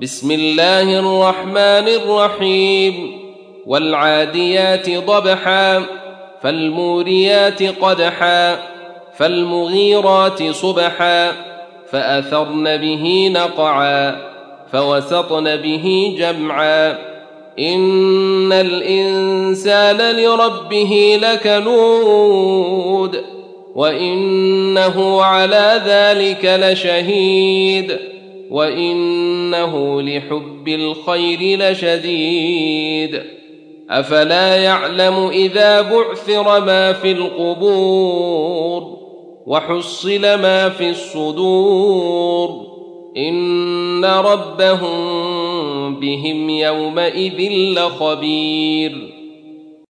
بسم الله الرحمن الرحيم والعاديات ضبحا فالموريات قدحا فالمغيرات صبحا فأثرن به نقعا فوسطن به جمعا إن الإنسان لربه لكنود وإنه على ذلك لشهيد وإنه لحب الخير لشديد أفلا يعلم إذا بعثر ما في القبور وحصل ما في الصدور إن ربهم بهم يومئذ لخبير